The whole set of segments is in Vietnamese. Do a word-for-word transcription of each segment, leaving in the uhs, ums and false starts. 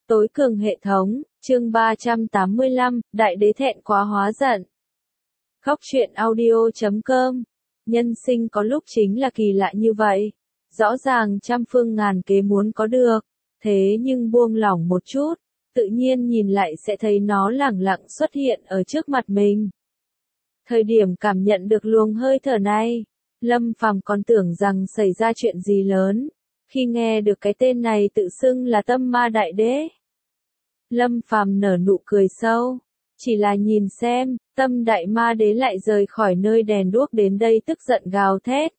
Tối cường hệ thống, chương ba trăm tám mươi lăm, Đại đế thẹn quá hóa giận. Góc truyện audio chấm com. Nhân sinh có lúc chính là kỳ lạ như vậy. Rõ ràng trăm phương ngàn kế muốn có được, thế nhưng buông lỏng một chút, tự nhiên nhìn lại sẽ thấy nó lẳng lặng xuất hiện ở trước mặt mình. Thời điểm cảm nhận được luồng hơi thở này, Lâm Phàm còn tưởng rằng xảy ra chuyện gì lớn, khi nghe được cái tên này tự xưng là Tâm Ma Đại Đế. Lâm Phàm nở nụ cười sâu, chỉ là nhìn xem, Tâm Đại Ma Đế lại rời khỏi nơi đèn đuốc đến đây tức giận gào thét.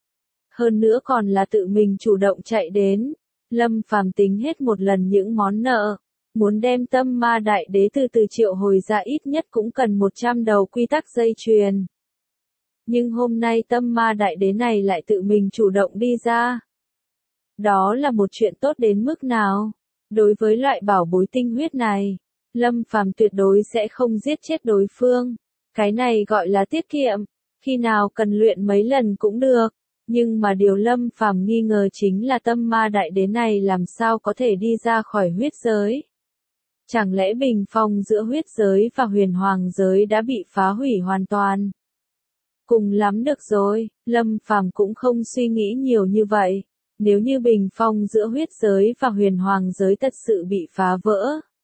Hơn nữa còn là tự mình chủ động chạy đến, Lâm Phàm tính hết một lần những món nợ, muốn đem Tâm Ma Đại Đế từ từ triệu hồi ra ít nhất cũng cần một trăm đầu quy tắc dây chuyền. Nhưng hôm nay Tâm Ma Đại Đế này lại tự mình chủ động đi ra. Đó là một chuyện tốt đến mức nào? Đối với loại bảo bối tinh huyết này, Lâm Phàm tuyệt đối sẽ không giết chết đối phương. Cái này gọi là tiết kiệm, khi nào cần luyện mấy lần cũng được. Nhưng mà điều Lâm Phàm nghi ngờ chính là Tâm Ma Đại Đế này làm sao có thể đi ra khỏi huyết giới. Chẳng lẽ bình phong giữa huyết giới và huyền hoàng giới đã bị phá hủy hoàn toàn? Cùng lắm được rồi, Lâm Phàm cũng không suy nghĩ nhiều như vậy. Nếu như bình phong giữa huyết giới và huyền hoàng giới thật sự bị phá vỡ,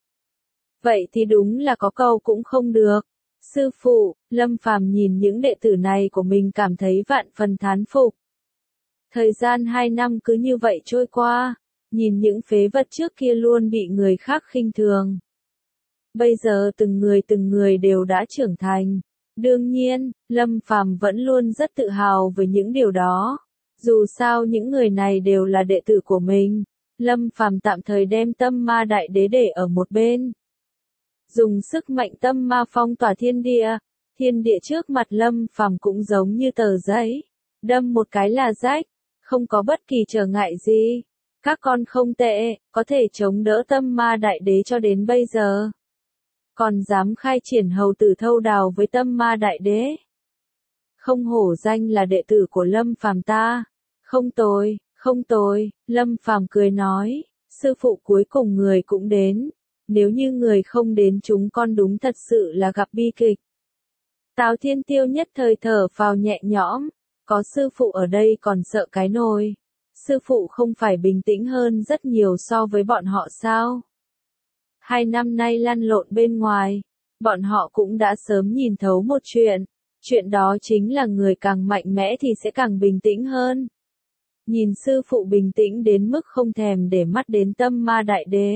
vậy thì đúng là có câu cũng không được. Sư phụ, Lâm Phàm nhìn những đệ tử này của mình cảm thấy vạn phần thán phục. Thời gian hai năm cứ như vậy trôi qua, nhìn những phế vật trước kia luôn bị người khác khinh thường. Bây giờ từng người từng người đều đã trưởng thành. Đương nhiên, Lâm Phàm vẫn luôn rất tự hào với những điều đó. Dù sao những người này đều là đệ tử của mình, Lâm Phàm tạm thời đem Tâm Ma Đại Đế để ở một bên. Dùng sức mạnh tâm ma phong tỏa thiên địa, thiên địa trước mặt Lâm Phàm cũng giống như tờ giấy, đâm một cái là rách, không có bất kỳ trở ngại gì. Các con không tệ, có thể chống đỡ Tâm Ma Đại Đế cho đến bây giờ. Còn dám khai triển hầu tử thâu đào với Tâm Ma Đại Đế. Không hổ danh là đệ tử của Lâm Phàm ta. Không tồi, không tồi, Lâm Phàm cười nói, sư phụ cuối cùng người cũng đến. Nếu như người không đến chúng con đúng thật sự là gặp bi kịch. Tào Thiên Tiêu nhất thời thở phào nhẹ nhõm, có sư phụ ở đây còn sợ cái nồi. Sư phụ không phải bình tĩnh hơn rất nhiều so với bọn họ sao? Hai năm nay lăn lộn bên ngoài, bọn họ cũng đã sớm nhìn thấu một chuyện. Chuyện đó chính là người càng mạnh mẽ thì sẽ càng bình tĩnh hơn. Nhìn sư phụ bình tĩnh đến mức không thèm để mắt đến Tâm Ma Đại Đế.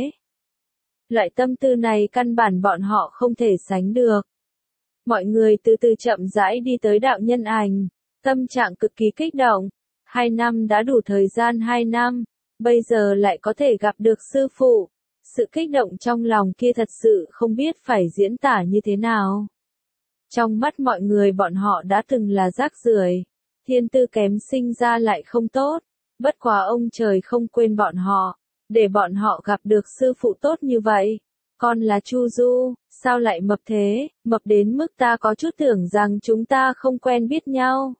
Loại tâm tư này căn bản bọn họ không thể sánh được. Mọi người từ từ chậm rãi đi tới đạo nhân ảnh, tâm trạng cực kỳ kích động. Hai năm đã đủ thời gian hai năm, bây giờ lại có thể gặp được sư phụ. Sự kích động trong lòng kia thật sự không biết phải diễn tả như thế nào. Trong mắt mọi người bọn họ đã từng là rác rưởi, thiên tư kém sinh ra lại không tốt, bất quá ông trời không quên bọn họ, để bọn họ gặp được sư phụ tốt như vậy. Con là Chu Du, sao lại mập thế, mập đến mức ta có chút tưởng rằng chúng ta không quen biết nhau.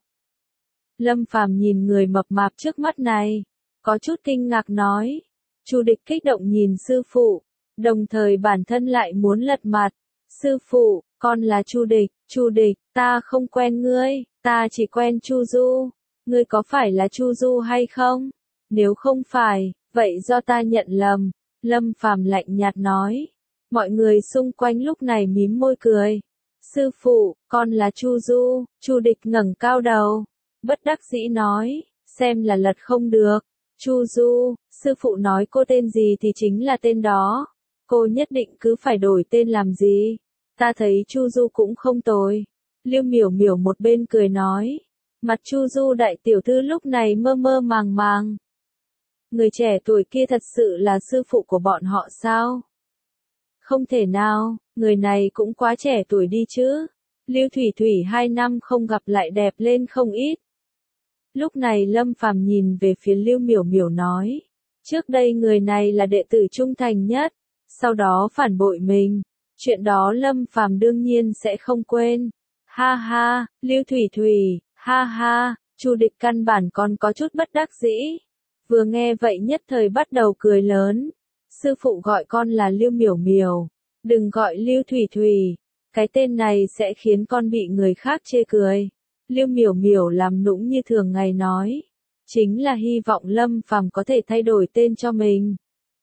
Lâm Phàm nhìn người mập mạp trước mắt này, có chút kinh ngạc nói. Chu Địch kích động nhìn sư phụ, đồng thời bản thân lại muốn lật mặt. Sư phụ, con là Chu Địch, Chu Địch, ta không quen ngươi, ta chỉ quen Chu Du. Ngươi có phải là Chu Du hay không? Nếu không phải, vậy do ta nhận lầm. Lâm Phàm lạnh nhạt nói. Mọi người xung quanh lúc này mím môi cười. Sư phụ, con là Chu Du. Chu Địch ngẩng cao đầu, bất đắc dĩ nói, xem là lật không được. Chu Du, sư phụ nói cô tên gì thì chính là tên đó. Cô nhất định cứ phải đổi tên làm gì? Ta thấy Chu Du cũng không tồi. Liêu Miểu Miểu một bên cười nói. Mặt Chu Du đại tiểu thư lúc này mơ mơ màng màng. Người trẻ tuổi kia thật sự là sư phụ của bọn họ sao? Không thể nào, người này cũng quá trẻ tuổi đi chứ. Lưu Thủy Thủy hai năm không gặp lại đẹp lên không ít. Lúc này Lâm Phàm nhìn về phía Liêu Miểu Miểu nói. Trước đây người này là đệ tử trung thành nhất, sau đó phản bội mình. Chuyện đó Lâm Phàm đương nhiên sẽ không quên. Ha ha, Lưu Thủy Thủy, ha ha, Chu Địch căn bản còn có chút bất đắc dĩ. Vừa nghe vậy nhất thời bắt đầu cười lớn. Sư phụ gọi con là Lưu Miểu Miểu, đừng gọi Lưu Thủy Thủy, cái tên này sẽ khiến con bị người khác chê cười. Lưu Miểu Miểu làm nũng như thường ngày nói, chính là hy vọng Lâm Phàm có thể thay đổi tên cho mình.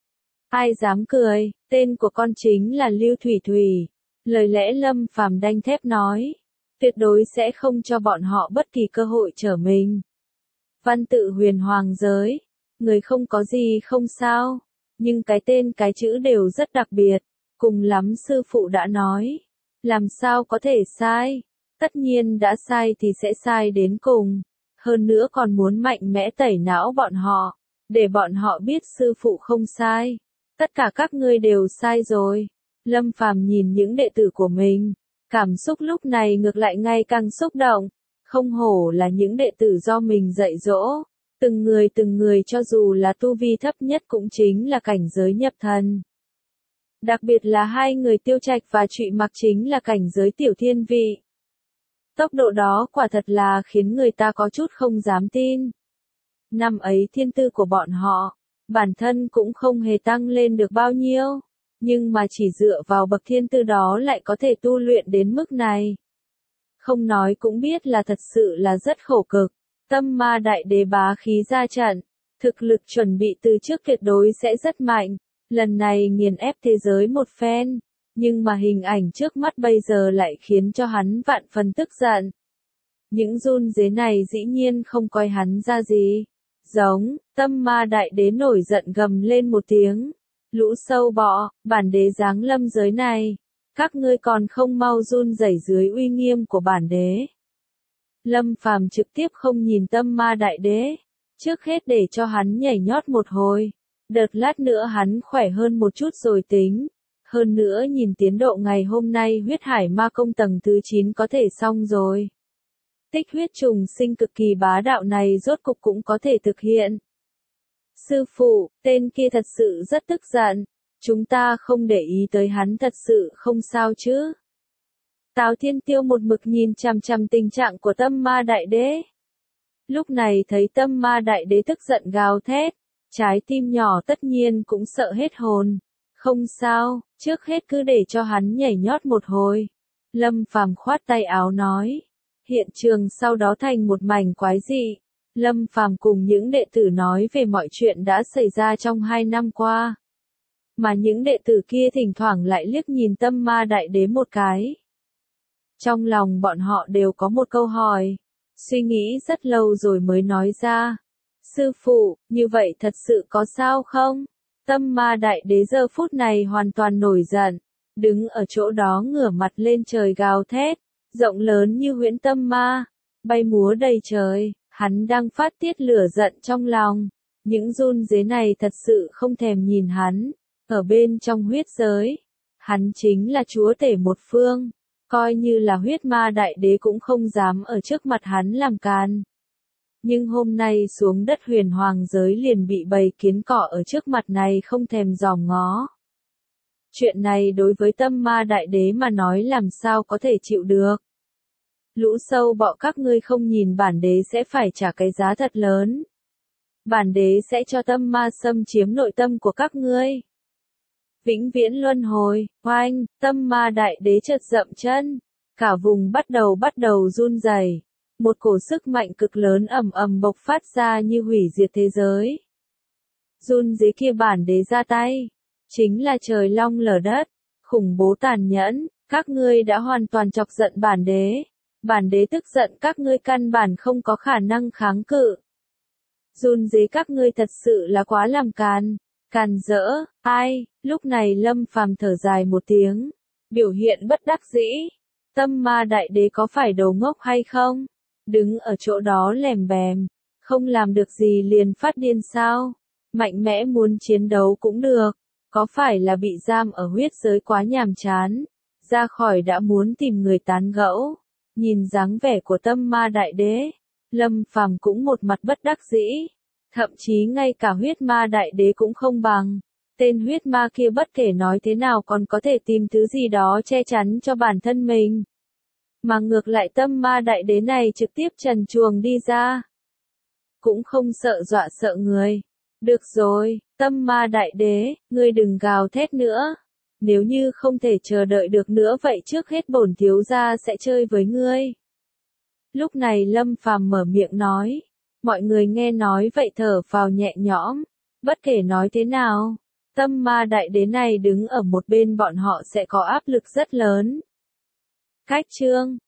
Ai dám cười, tên của con chính là Lưu Thủy Thủy. Lời lẽ Lâm Phàm đanh thép nói, tuyệt đối sẽ không cho bọn họ bất kỳ cơ hội trở mình. Văn tự huyền hoàng giới, người không có gì không sao, nhưng cái tên cái chữ đều rất đặc biệt, cùng lắm sư phụ đã nói, làm sao có thể sai, tất nhiên đã sai thì sẽ sai đến cùng, hơn nữa còn muốn mạnh mẽ tẩy não bọn họ, để bọn họ biết sư phụ không sai, tất cả các ngươi đều sai rồi. Lâm Phàm nhìn những đệ tử của mình, cảm xúc lúc này ngược lại ngày càng xúc động, không hổ là những đệ tử do mình dạy dỗ, từng người từng người cho dù là tu vi thấp nhất cũng chính là cảnh giới nhập thần. Đặc biệt là hai người Tiêu Trạch và Trụy Mặc chính là cảnh giới tiểu thiên vị. Tốc độ đó quả thật là khiến người ta có chút không dám tin. Năm ấy thiên tư của bọn họ, bản thân cũng không hề tăng lên được bao nhiêu, nhưng mà chỉ dựa vào bậc thiên tư đó lại có thể tu luyện đến mức này. Không nói cũng biết là thật sự là rất khổ cực. Tâm ma đại đế bá khí ra trận, thực lực chuẩn bị từ trước tuyệt đối sẽ rất mạnh, lần này nghiền ép thế giới một phen, nhưng mà hình ảnh trước mắt bây giờ lại khiến cho hắn vạn phần tức giận. Những run rế này dĩ nhiên không coi hắn ra gì. Giống, tâm ma đại đế nổi giận gầm lên một tiếng. Lũ sâu bọ, bản đế giáng lâm giới này, các ngươi còn không mau run rẩy dưới uy nghiêm của bản đế. Lâm Phàm trực tiếp không nhìn tâm ma đại đế, trước hết để cho hắn nhảy nhót một hồi, đợt lát nữa hắn khỏe hơn một chút rồi tính, hơn nữa nhìn tiến độ ngày hôm nay huyết hải ma công tầng thứ chín có thể xong rồi. Tích huyết trùng sinh cực kỳ bá đạo này rốt cục cũng có thể thực hiện. Sư phụ, tên kia thật sự rất tức giận, chúng ta không để ý tới hắn thật sự không sao chứ. Tào Thiên Tiêu một mực nhìn chằm chằm tình trạng của tâm ma đại đế. Lúc này thấy tâm ma đại đế tức giận gào thét, trái tim nhỏ tất nhiên cũng sợ hết hồn. Không sao, trước hết cứ để cho hắn nhảy nhót một hồi. Lâm Phàm khoát tay áo nói. Hiện trường sau đó thành một mảnh quái dị. Lâm Phàm cùng những đệ tử nói về mọi chuyện đã xảy ra trong hai năm qua. Mà những đệ tử kia thỉnh thoảng lại liếc nhìn tâm ma đại đế một cái. Trong lòng bọn họ đều có một câu hỏi, suy nghĩ rất lâu rồi mới nói ra. Sư phụ, như vậy thật sự có sao không? Tâm ma đại đế giờ phút này hoàn toàn nổi giận, đứng ở chỗ đó ngửa mặt lên trời gào thét, rộng lớn như huyễn tâm ma, bay múa đầy trời, hắn đang phát tiết lửa giận trong lòng. Những run rế này thật sự không thèm nhìn hắn, ở bên trong huyết giới, hắn chính là chúa tể một phương. Coi như là huyết ma đại đế cũng không dám ở trước mặt hắn làm càn. Nhưng hôm nay xuống đất huyền hoàng giới liền bị bầy kiến cỏ ở trước mặt này không thèm dòm ngó. Chuyện này đối với tâm ma đại đế mà nói làm sao có thể chịu được. Lũ sâu bọ các ngươi không nhìn bản đế sẽ phải trả cái giá thật lớn. Bản đế sẽ cho tâm ma xâm chiếm nội tâm của các ngươi. Vĩnh viễn luân hồi, oanh, tâm ma đại đế chợt dậm chân, cả vùng bắt đầu bắt đầu run rẩy, một cổ sức mạnh cực lớn ầm ầm bộc phát ra như hủy diệt thế giới. Run rế kia bản đế ra tay, chính là trời long lở đất, khủng bố tàn nhẫn, các ngươi đã hoàn toàn chọc giận bản đế, bản đế tức giận các ngươi căn bản không có khả năng kháng cự. Run rế các ngươi thật sự là quá làm càn. Càn rỡ, ai, lúc này Lâm Phàm thở dài một tiếng, biểu hiện bất đắc dĩ, tâm ma đại đế có phải đầu ngốc hay không, đứng ở chỗ đó lèm bèm, không làm được gì liền phát điên sao, mạnh mẽ muốn chiến đấu cũng được, có phải là bị giam ở huyết giới quá nhàm chán, ra khỏi đã muốn tìm người tán gẫu, nhìn dáng vẻ của tâm ma đại đế, Lâm Phàm cũng một mặt bất đắc dĩ. Thậm chí ngay cả huyết ma đại đế cũng không bằng. Tên huyết ma kia bất kể nói thế nào còn có thể tìm thứ gì đó che chắn cho bản thân mình. Mà ngược lại tâm ma đại đế này trực tiếp trần truồng đi ra. Cũng không sợ dọa sợ người. Được rồi, Tâm ma đại đế, ngươi đừng gào thét nữa. Nếu như không thể chờ đợi được nữa vậy trước hết bổn thiếu gia sẽ chơi với ngươi. Lúc này Lâm Phàm mở miệng nói. Mọi người nghe nói vậy thở phào nhẹ nhõm. Bất kể nói thế nào, tâm ma đại đế này đứng ở một bên bọn họ sẽ có áp lực rất lớn. Khách trương,